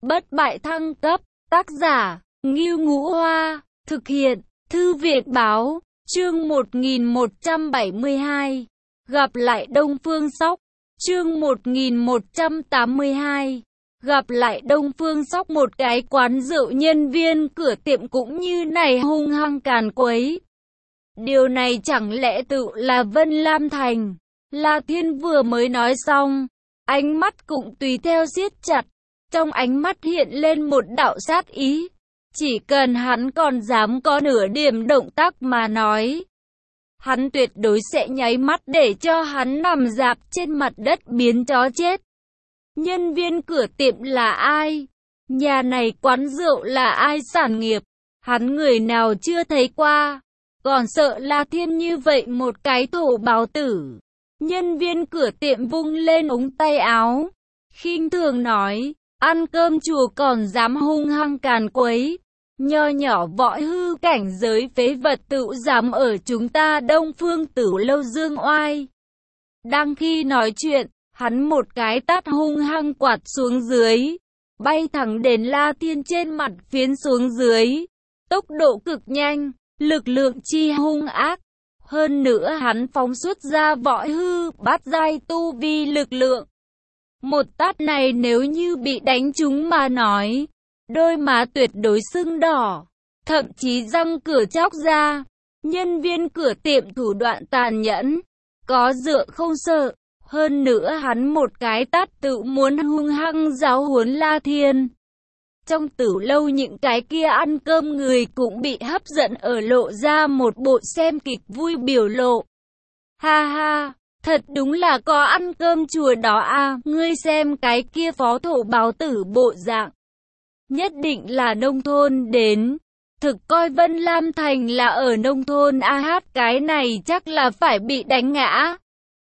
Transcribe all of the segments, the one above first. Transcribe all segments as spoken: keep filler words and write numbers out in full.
bất bại thăng cấp, tác giả, Ngưu Ngũ Hoa, thực hiện, Thư viện Báo, chương một nghìn một trăm bảy mươi hai, gặp lại Đông Phương Sóc, chương một nghìn một trăm tám mươi hai, gặp lại Đông Phương Sóc. Một cái quán rượu nhân viên cửa tiệm cũng như này hung hăng càn quấy. Điều này chẳng lẽ tự là Vân Lam Thành? La Thiên vừa mới nói xong, ánh mắt cũng tùy theo siết chặt, trong ánh mắt hiện lên một đạo sát ý. Chỉ cần hắn còn dám có nửa điểm động tác mà nói, hắn tuyệt đối sẽ nháy mắt để cho hắn nằm rạp trên mặt đất biến chó chết. Nhân viên cửa tiệm là ai? Nhà này quán rượu là ai sản nghiệp? Hắn người nào chưa thấy qua? Còn sợ La Thiên như vậy một cái thổ báo tử. Nhân viên cửa tiệm vung lên ống tay áo, khinh thường nói, ăn cơm chùa còn dám hung hăng càn quấy. Nho nhỏ võ hư cảnh giới phế vật tự dám ở chúng ta Đông Phương Tử Lâu dương oai. Đang khi nói chuyện, hắn một cái tát hung hăng quạt xuống dưới, bay thẳng đến La Thiên trên mặt phiến xuống dưới. Tốc độ cực nhanh, lực lượng chi hung ác. Hơn nữa hắn phóng xuất ra võ hư bát giai tu vi lực lượng. Một tát này nếu như bị đánh trúng mà nói, đôi má tuyệt đối sưng đỏ, thậm chí răng cửa chóc ra. Nhân viên cửa tiệm thủ đoạn tàn nhẫn, có dựa không sợ. Hơn nữa hắn một cái tát tự muốn hung hăng giáo huấn La Thiên. Trong Tử Lâu những cái kia ăn cơm người cũng bị hấp dẫn ở lộ ra một bộ xem kịch vui biểu lộ. Ha ha, thật đúng là có ăn cơm chùa đó à, ngươi xem cái kia phó thổ báo tử bộ dạng. Nhất định là nông thôn đến, thực coi Vân Lam Thành là ở nông thôn a hát cái này chắc là phải bị đánh ngã.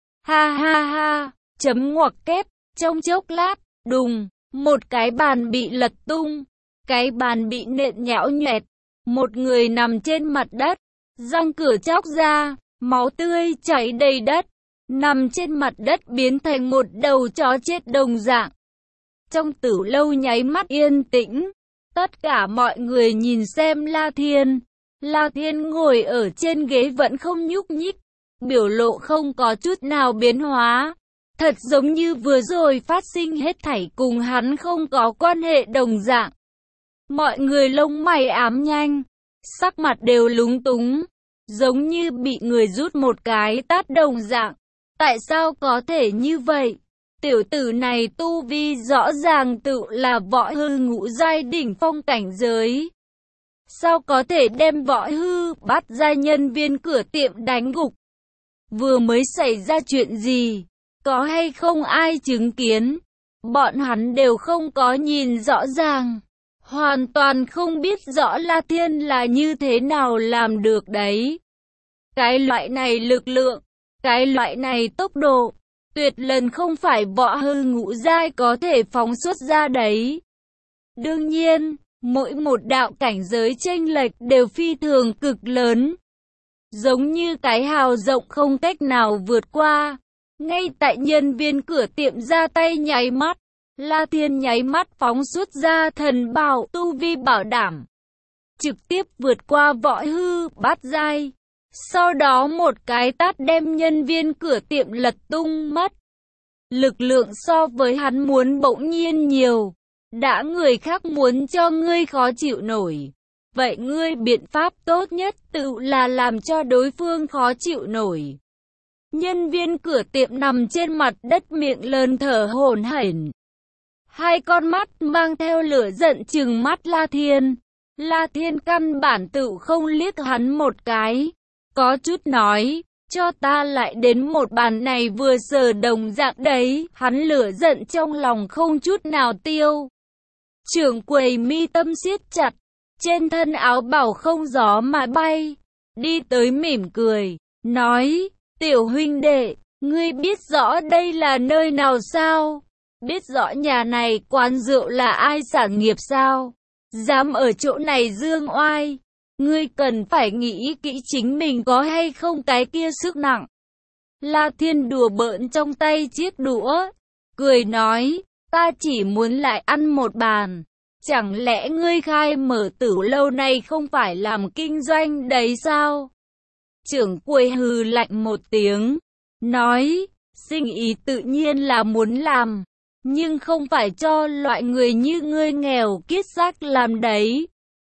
Ha ha ha, chấm ngoặc kép, trong chốc lát, đùng, một cái bàn bị lật tung, cái bàn bị nện nhão nhoẹt, một người nằm trên mặt đất, răng cửa chóc ra, máu tươi chảy đầy đất, nằm trên mặt đất biến thành một đầu chó chết đồng dạng. Trong Tử Lâu nháy mắt yên tĩnh, tất cả mọi người nhìn xem La Thiên. La Thiên ngồi ở trên ghế vẫn không nhúc nhích, biểu lộ không có chút nào biến hóa. Thật giống như vừa rồi phát sinh hết thảy cùng hắn không có quan hệ đồng dạng. Mọi người lông mày ám nhanh, sắc mặt đều lúng túng, giống như bị người rút một cái tát đồng dạng. Tại sao có thể như vậy? Tiểu tử này tu vi rõ ràng tự là võ hư ngũ giai đỉnh phong cảnh giới. Sao có thể đem võ hư bắt giai nhân viên cửa tiệm đánh gục? Vừa mới xảy ra chuyện gì? Có hay không ai chứng kiến? Bọn hắn đều không có nhìn rõ ràng. Hoàn toàn không biết rõ La Thiên là như thế nào làm được đấy. Cái loại này lực lượng, cái loại này tốc độ, tuyệt lần không phải võ hư ngũ giai có thể phóng xuất ra đấy. Đương nhiên, mỗi một đạo cảnh giới chênh lệch đều phi thường cực lớn. Giống như cái hào rộng không cách nào vượt qua. Ngay tại nhân viên cửa tiệm ra tay nháy mắt, La Thiên nháy mắt phóng xuất ra thần bảo tu vi bảo đảm, trực tiếp vượt qua võ hư bát giai. Sau đó một cái tát đem nhân viên cửa tiệm lật tung mất. Lực lượng so với hắn muốn bỗng nhiên nhiều. Đã người khác muốn cho ngươi khó chịu nổi, vậy ngươi biện pháp tốt nhất tự là làm cho đối phương khó chịu nổi. Nhân viên cửa tiệm nằm trên mặt đất miệng lớn thở hổn hển. Hai con mắt mang theo lửa giận trừng mắt La Thiên. La Thiên căn bản tự không liếc hắn một cái. Có chút nói, cho ta lại đến một bàn này vừa sờ đồng dạng đấy. Hắn lửa giận trong lòng không chút nào tiêu. Trưởng quầy mi tâm siết chặt, trên thân áo bảo không gió mà bay. Đi tới mỉm cười, nói, tiểu huynh đệ, ngươi biết rõ đây là nơi nào sao? Biết rõ nhà này quán rượu là ai sản nghiệp sao? Dám ở chỗ này dương oai, ngươi cần phải nghĩ kỹ chính mình có hay không cái kia sức nặng. La Thiên đùa bỡn trong tay chiếc đũa, cười nói, ta chỉ muốn lại ăn một bàn, Chẳng lẽ ngươi khai mở tử lâu này không phải làm kinh doanh đấy sao? Trưởng quầy hừ lạnh một tiếng, nói, sinh ý tự nhiên là muốn làm, nhưng không phải cho loại người như ngươi nghèo kiết xác làm đấy.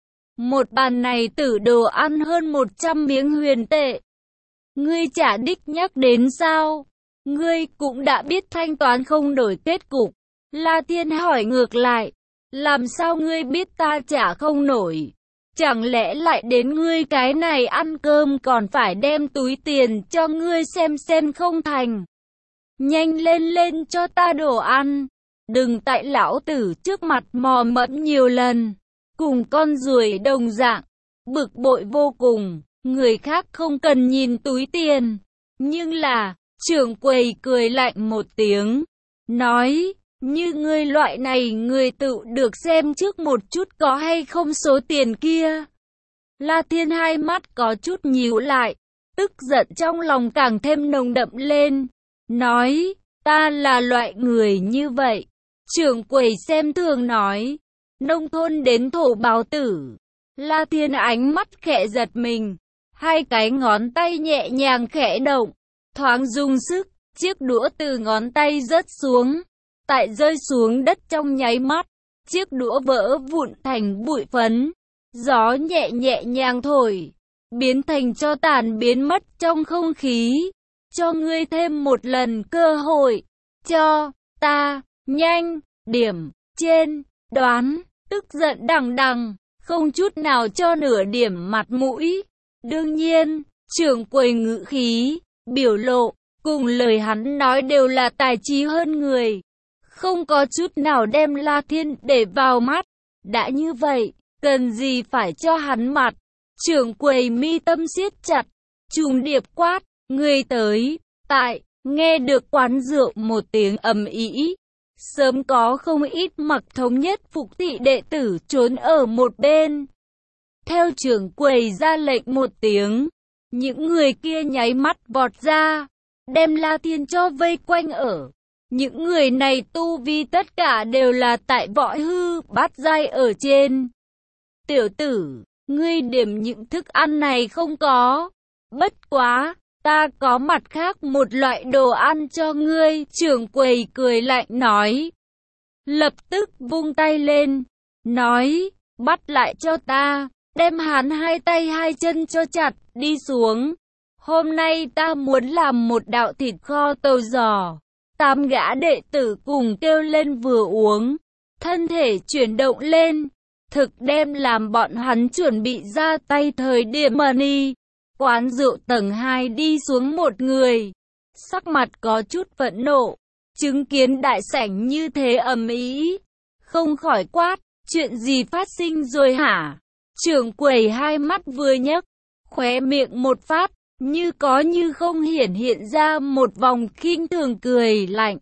Một bàn này tử đồ ăn hơn một trăm miếng huyền tệ. Ngươi chả đích nhắc đến sao? Ngươi cũng đã biết thanh toán không đổi kết cục. La Thiên hỏi ngược lại, làm sao ngươi biết ta trả không nổi? Chẳng lẽ lại đến ngươi cái này ăn cơm còn phải đem túi tiền cho ngươi xem xem không thành? Nhanh lên lên cho ta đồ ăn, đừng tại lão tử trước mặt mò mẫm nhiều lần, cùng con ruồi đồng dạng, bực bội vô cùng. Người khác không cần nhìn túi tiền, nhưng là, trưởng quầy cười lạnh một tiếng, nói, như ngươi loại này người tự được xem trước một chút có hay không số tiền kia. La Thiên hai mắt có chút nhíu lại, tức giận trong lòng càng thêm nồng đậm lên, nói, ta là loại người như vậy. Trưởng quầy xem thường nói, nông thôn đến thổ báo tử. La Thiên ánh mắt khẽ giật mình, hai cái ngón tay nhẹ nhàng khẽ động, thoáng dùng sức, chiếc đũa từ ngón tay rớt xuống. Tại rơi xuống đất trong nháy mắt, chiếc đũa vỡ vụn thành bụi phấn. Gió nhẹ nhẹ nhàng thổi, biến thành tro tàn biến mất trong không khí. Cho ngươi thêm một lần cơ hội, cho ta nhanh điểm trên đoán, tức giận đằng đằng, không chút nào cho nửa điểm mặt mũi. Đương nhiên, trưởng quầy ngữ khí, biểu lộ, cùng lời hắn nói đều là tài trí hơn người. Không có chút nào đem La Thiên để vào mắt. Đã như vậy, cần gì phải cho hắn mặt? Trưởng quầy mi tâm siết chặt, trùng điệp quát, người tới. Tại, nghe được quán rượu một tiếng ầm ĩ, sớm có không ít mặc thống nhất phục thị đệ tử trốn ở một bên. Theo trưởng quầy ra lệnh một tiếng, những người kia nháy mắt vọt ra, đem La Thiên cho vây quanh ở. Những người này tu vi tất cả đều là tại võ hư bát giai ở trên. Tiểu tử, ngươi điểm những thức ăn này không có. Bất quá, ta có mặt khác một loại đồ ăn cho ngươi. Trưởng quầy cười lạnh nói. Lập tức vung tay lên, nói, bắt lại cho ta, đem hắn hai tay hai chân cho chặt, đi xuống. Hôm nay ta muốn làm một đạo thịt kho tàu giò. Tám gã đệ tử cùng kêu lên vừa uống, thân thể chuyển động lên, thực đem làm bọn hắn chuẩn bị ra tay thời điểm money. Quán rượu tầng hai đi xuống một người, sắc mặt có chút phẫn nộ, chứng kiến đại sảnh như thế ầm ĩ, không khỏi quát, chuyện gì phát sinh rồi hả? Trưởng quầy hai mắt vừa nhấc, khóe miệng một phát, như có như không hiển hiện ra một vòng khinh thường cười lạnh.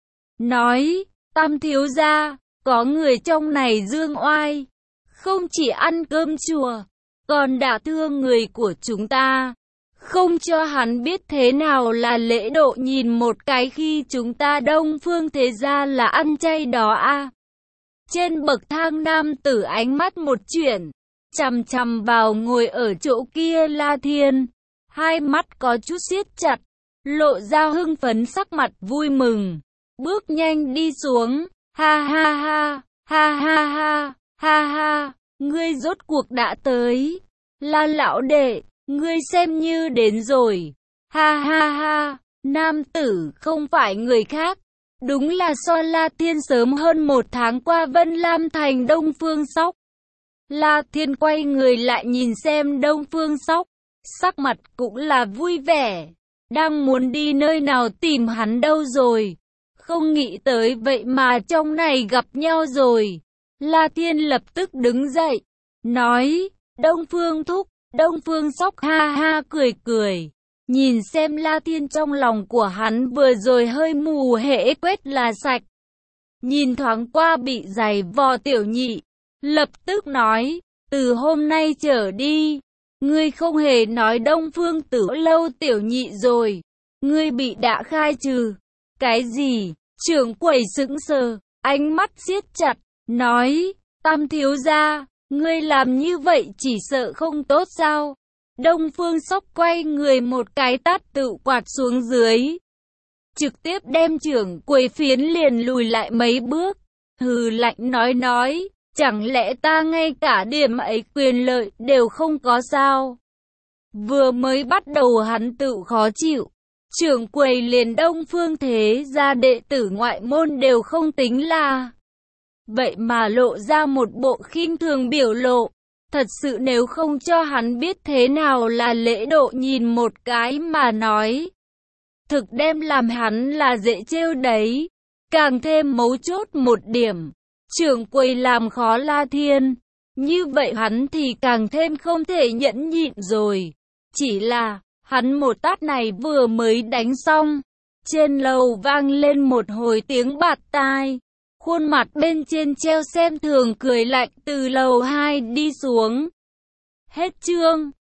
Nói, Tam thiếu gia, có người trong này dương oai, không chỉ ăn cơm chùa, còn đả thương người của chúng ta. Không cho hắn biết thế nào là lễ độ, nhìn một cái khi chúng ta Đông Phương thế gia là ăn chay đó a. Trên bậc thang nam tử ánh mắt một chuyển, chằm chằm vào ngồi ở chỗ kia La Thiên. Hai mắt có chút siết chặt, lộ ra hưng phấn sắc mặt vui mừng, bước nhanh đi xuống, ha ha ha, ha ha ha, ha ha, ngươi rốt cuộc đã tới, La lão đệ, ngươi xem như đến rồi, ha ha ha, nam tử không phải người khác, đúng là so La Thiên sớm hơn một tháng qua Vân Lam thành Đông Phương Sóc. La Thiên quay người lại nhìn xem Đông Phương Sóc, sắc mặt cũng là vui vẻ, đang muốn đi nơi nào tìm hắn đâu rồi, không nghĩ tới vậy mà trong này gặp nhau rồi. La Thiên lập tức đứng dậy, nói, Đông Phương thúc, Đông Phương Sóc ha ha cười cười, nhìn xem La Thiên trong lòng của hắn vừa rồi hơi mù hễ quét là sạch. Nhìn thoáng qua bị giày vò tiểu nhị, lập tức nói, từ hôm nay trở đi, ngươi không hề nói Đông Phương Tử Lâu tiểu nhị rồi, ngươi bị đã khai trừ. Cái gì? Trưởng quầy sững sờ, ánh mắt siết chặt, nói, Tam thiếu gia, ngươi làm như vậy chỉ sợ không tốt sao? Đông Phương Sóc quay người một cái tát tự quạt xuống dưới, trực tiếp đem trưởng quầy phiến liền lùi lại mấy bước, hừ lạnh nói nói, chẳng lẽ ta ngay cả điểm ấy quyền lợi đều không có sao? Vừa mới bắt đầu hắn tự khó chịu, trưởng quầy liền Đông Phương thế gia đệ tử ngoại môn đều không tính là, vậy mà lộ ra một bộ khinh thường biểu lộ. Thật sự nếu không cho hắn biết thế nào là lễ độ nhìn một cái mà nói, thực đem làm hắn là dễ trêu đấy. Càng thêm mấu chốt một điểm, trưởng quầy làm khó La Thiên, như vậy hắn thì càng thêm không thể nhẫn nhịn rồi. Chỉ là, hắn một tát này vừa mới đánh xong, trên lầu vang lên một hồi tiếng bạt tai. Khuôn mặt bên trên treo xem thường cười lạnh từ lầu hai đi xuống. Hết chương.